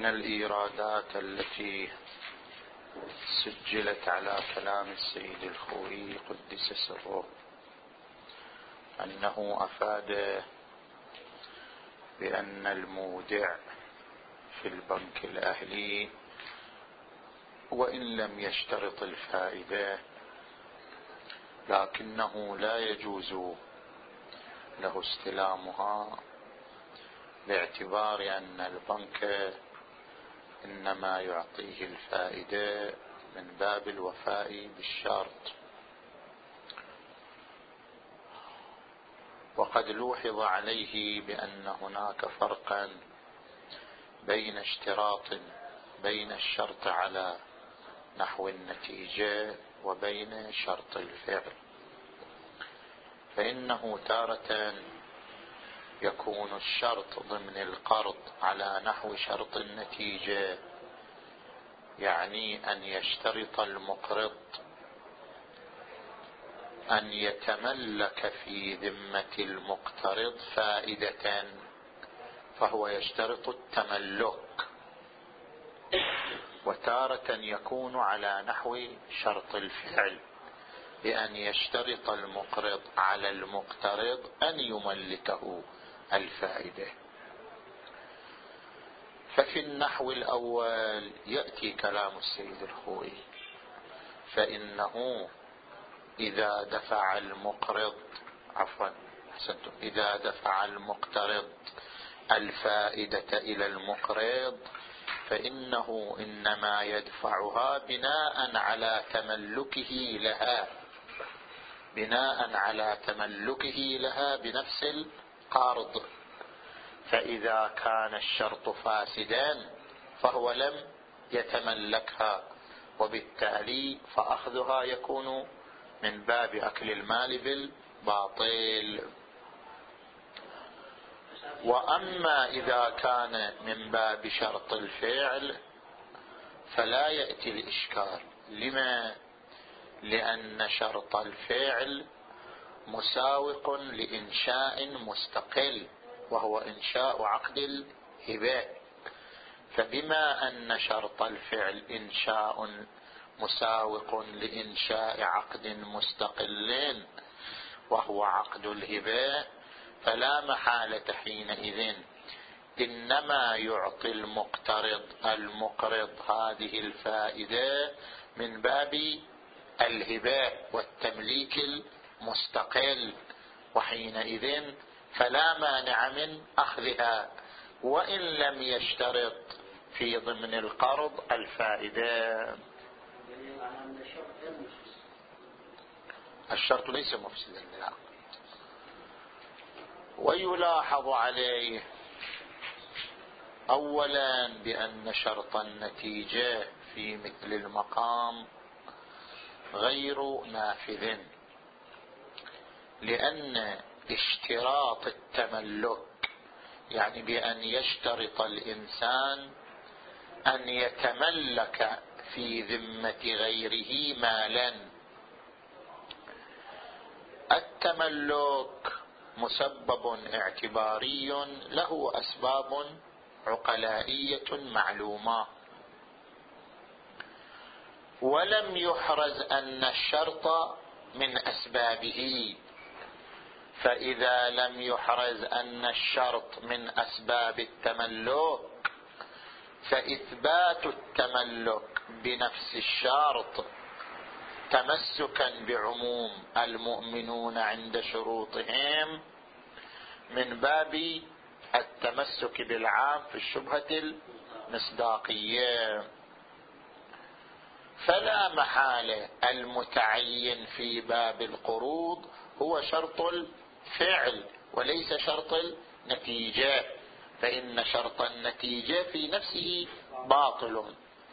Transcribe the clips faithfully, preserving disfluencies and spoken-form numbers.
الإيرادات التي سجلت على كلام السيد الخوئي قدس سره أنه أفاد بأن المودع في البنك الأهلي وإن لم يشترط الفائدة لكنه لا يجوز له استلامها باعتبار أن البنك إنما يعطيه الفائدة من باب الوفاء بالشرط. وقد لوحظ عليه بأن هناك فرقا بين اشتراط بين الشرط على نحو النتيجة وبين شرط الفعل، فإنه تارة يكون الشرط ضمن القرض على نحو شرط النتيجة، يعني أن يشترط المقرض أن يتملك في ذمة المقترض فائدة فهو يشترط التملك. وتارة يكون على نحو شرط الفعل بأن يشترط المقرض على المقترض أن يملكه الفائدة. ففي النحو الأول يأتي كلام السيد الخوئي، فإنه إذا دفع المقرض عفوا حسنتم إذا دفع المقترض الفائدة إلى المقرض فإنه إنما يدفعها بناء على تملكه لها بناء على تملكه لها بنفس القرض. فإذا كان الشرط فاسدا فهو لم يتملكها، وبالتالي فأخذها يكون من باب أكل المال بالباطل. وأما إذا كان من باب شرط الفعل فلا يأتي الإشكال. لما؟ لأن شرط الفعل مساوق لإنشاء مستقل وهو إنشاء عقد الهبة، فبما أن شرط الفعل إنشاء مساوق لإنشاء عقد مستقل وهو عقد الهبة، فلا محالة حينئذ إنما يعطي المقترض المقرض هذه الفائدة من باب الهبة والتمليك المستقل، وحينئذ فلا مانع من أخذها وإن لم يشترط في ضمن القرض الفائدة. الشرط ليس مفسدا لا. ويلاحظ عليه أولا بأن شرط النتيجة في مثل المقام غير نافذ، لأن اشتراط التملك يعني بأن يشترط الإنسان أن يتملك في ذمة غيره مالا. التملك مسبب اعتباري له أسباب عقلائية معلومة، ولم يحرز أن الشرط من أسبابه، فإذا لم يحرز أن الشرط من أسباب التملك فإثبات التملك بنفس الشرط تمسكا بعموم المؤمنون عند شروطهم من باب التمسك بالعام في الشبهة المصداقية. فلا محالة المتعين في باب القروض هو شرط الفعل وليس شرط النتيجة، فإن شرط النتيجة في نفسه باطل.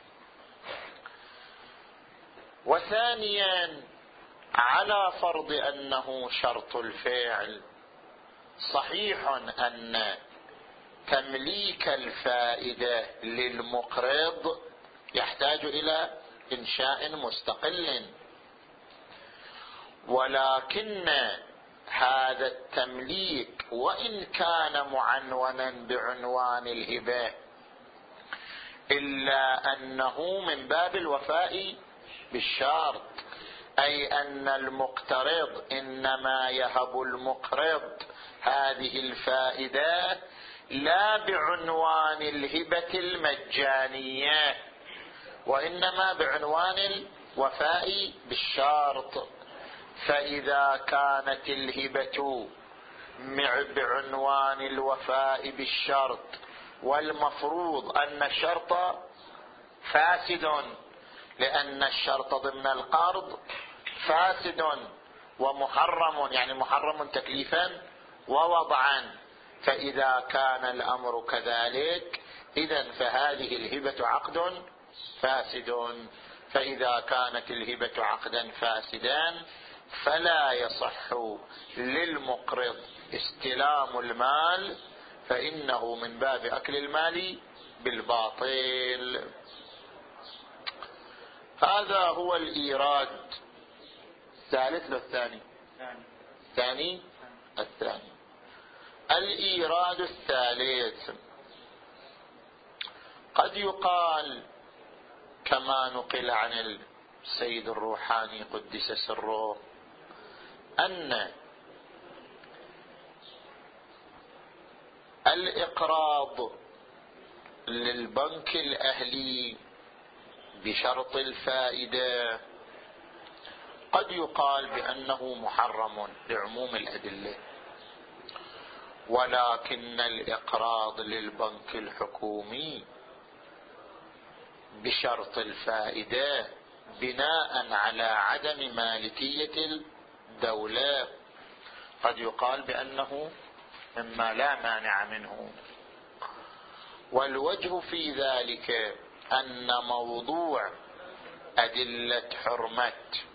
وثانيا على فرض أنه شرط الفعل صحيح أن تمليك الفائدة للمقرض يحتاج إلى إنشاء مستقل، ولكن هذا التمليك وإن كان معنونا بعنوان الهبة إلا أنه من باب الوفاء بالشرط، أي أن المقترض إنما يهب المقرض هذه الفائدة لا بعنوان الهبة المجانية، وإنما بعنوان الوفاء بالشرط. فإذا كانت الهبة بعنوان الوفاء بالشرط والمفروض أن الشرط فاسد، لأن الشرط ضمن القرض فاسد ومحرم، يعني محرم تكليفا ووضعا، فإذا كان الأمر كذلك إذن فهذه الهبة عقد فاسد. فإذا كانت الهبة عقدا فاسدا فلا يصح للمقرض استلام المال، فإنه من باب أكل المال بالباطل. هذا هو الإيراد الثالث والثاني الثاني الثاني الإيراد الثالث. قد يقال كما نقل عن السيد الروحاني قدس سره أن الإقراض للبنك الأهلي بشرط الفائدة قد يقال بأنه محرم لعموم الأدلة، ولكن الإقراض للبنك الحكومي بشرط الفائدة بناء على عدم مالكية الدولة قد يقال بأنه مما لا مانع منه. والوجه في ذلك أن موضوع أدلة حرمة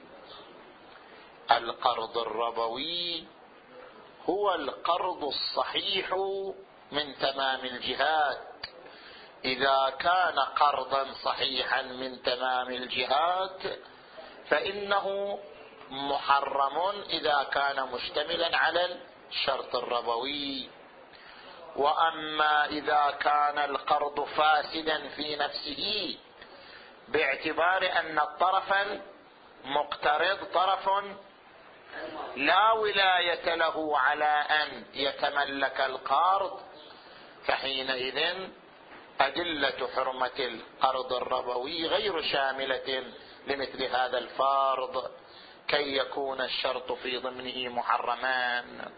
القرض الربوي هو القرض الصحيح من تمام الجهات. إذا كان قرضا صحيحا من تمام الجهات فإنه محرم إذا كان مشتملا على الشرط الربوي. وأما إذا كان القرض فاسدا في نفسه باعتبار أن الطرف المقترض طرف لا ولاية له على أن يتملك القرض، فحينئذ أدلة حرمة القرض الربوي غير شاملة لمثل هذا الفرض كي يكون الشرط في ضمنه محرمان.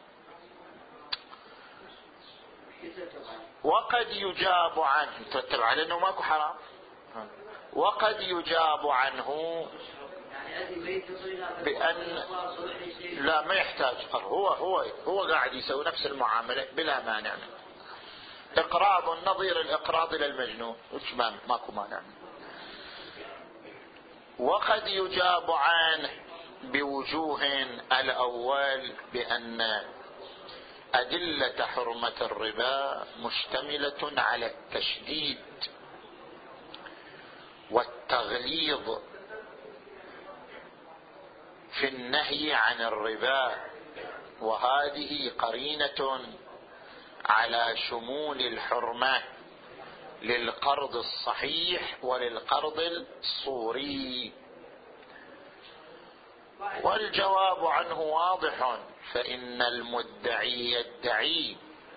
وقد يجاب عنه تتبع لأنه ماكو حرام، وقد يجاب عنه بأن لا ما يحتاج قرض، هو هو هو قاعد يسوي نفس المعاملة بلا مانع منه. إقراض نظير الإقراض للمجنون ماكو مانع. وقد يجاب عنه بوجوه: الأول بأن أدلة حرمة الربا مشتملة على التشديد والتغليظ في النهي عن الربا، وهذه قرينة على شمول الحرمة للقرض الصحيح وللقرض الصوري. والجواب عنه واضح، فإن المدعي يدعي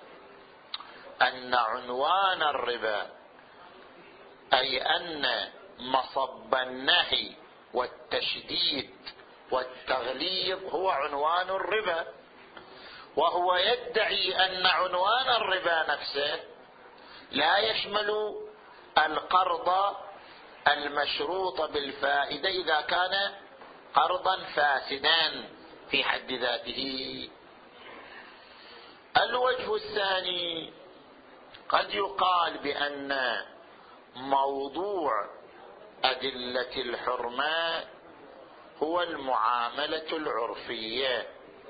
أن عنوان الربا أي أن مصب النهي والتشديد والتغليظ هو عنوان الربا، وهو يدعي أن عنوان الربا نفسه لا يشمل القرض المشروط بالفائدة إذا كان قرضا فاسدا في حد ذاته. الوجه الثاني: قد يقال بأن موضوع أدلة الحرمة هو المعاملة العرفية،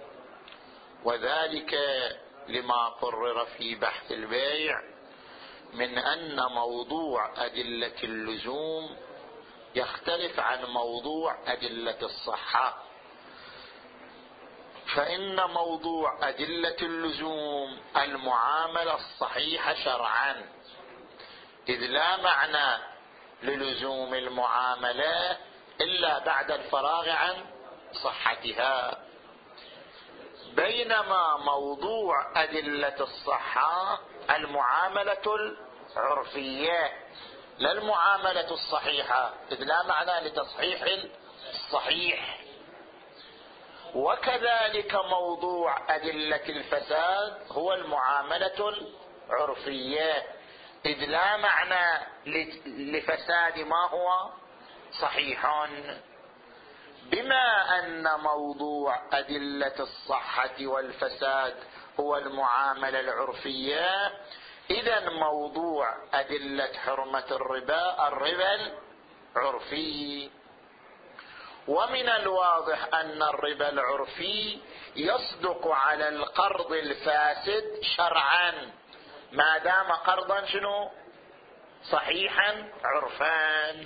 وذلك لما قرر في بحث البيع من أن موضوع أدلة اللزوم يختلف عن موضوع أدلة الصحة. فإن موضوع أدلة اللزوم المعاملة الصحيحة شرعا إذ لا معنى للزوم المعاملة إلا بعد الفراغ عن صحتها. بينما موضوع أدلة الصحة المعاملة العرفية لا المعاملة الصحيحة، إذ لا معنى لتصحيح الصحيح. وكذلك موضوع أدلة الفساد هو المعاملة العرفية، إذ لا معنى لفساد ما هو صحيح. بما أن موضوع أدلة الصحة والفساد هو المعاملة العرفية، إذن موضوع أدلة حرمة الربا الربا العرفي. ومن الواضح أن الربا العرفي يصدق على القرض الفاسد شرعا ما دام قرضا شنو صحيحا عرفان.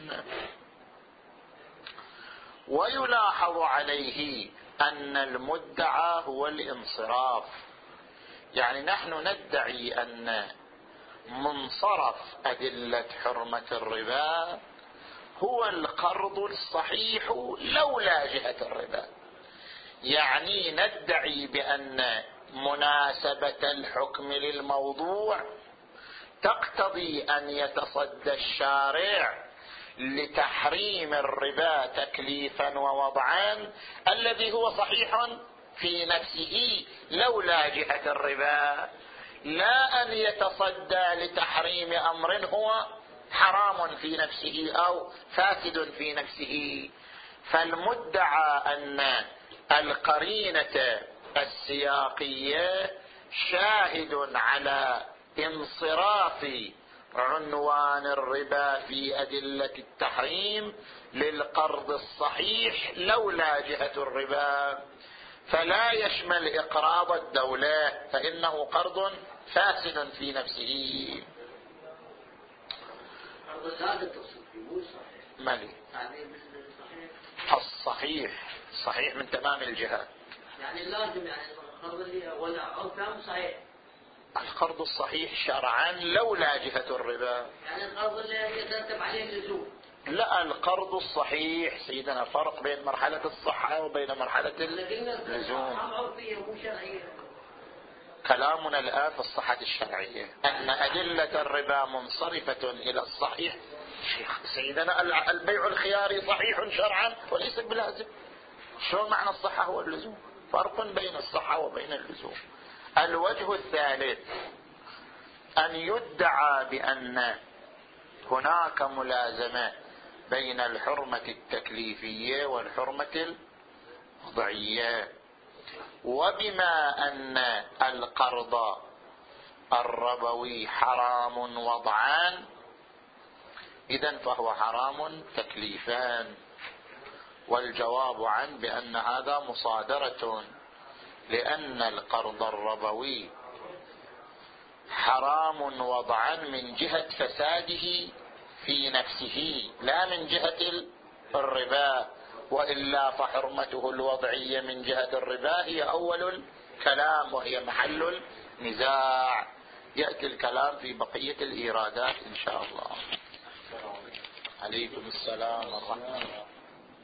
ويلاحظ عليه أن المدعى هو الانصراف، يعني نحن ندعي أن منصرف أدلة حرمة الربا هو القرض الصحيح لولا جهة الربا، يعني ندعي بأن مناسبة الحكم للموضوع تقتضي أن يتصدى الشارع لتحريم الربا تكليفا ووضعا الذي هو صحيح في نفسه لولا جهة الربا، لا أن يتصدى لتحريم أمر هو حرام في نفسه أو فاسد في نفسه. فالمدعى أن القرينة السياقية شاهد على انصراف عنوان الربا في أدلة التحريم للقرض الصحيح لولا جهة الربا، فلا يشمل إقراض الدولة فإنه قرض فاسد في نفسه. مالي الصحيح صحيح من تمام الجهات، يعني لازم يعني القرض اللي ولا عرفان صحيح، القرض الصحيح شرعا لولا جهة الربا، يعني القرض اللي يترتب عليه اللزوم. لا، القرض الصحيح سيدنا فرق بين مرحلة الصحة وبين مرحلة اللزوم. كلامنا الآن في الصحة الشرعية أن أدلة الربا منصرفة إلى الصحيح. سيدنا البيع الخياري صحيح شرعا وليس بلازم. شو معنى الصحة واللزوم؟ فرق بين الصحة وبين اللزوم. الوجه الثالث أن يدعى بأن هناك ملازمة بين الحرمة التكليفية والحرمة الوضعية، وبما أن القرض الربوي حرام وضعان إذن فهو حرام تكليفان. والجواب عن بأن هذا مصادرة، لأن القرض الربوي حرام وضعا من جهة فساده في نفسه لا من جهة الربا، وإلا فحرمته الوضعية من جهة الربا هي أول الكلام وهي محل النزاع. يأتي الكلام في بقية الإيرادات إن شاء الله. عليكم السلام ورحمة الله.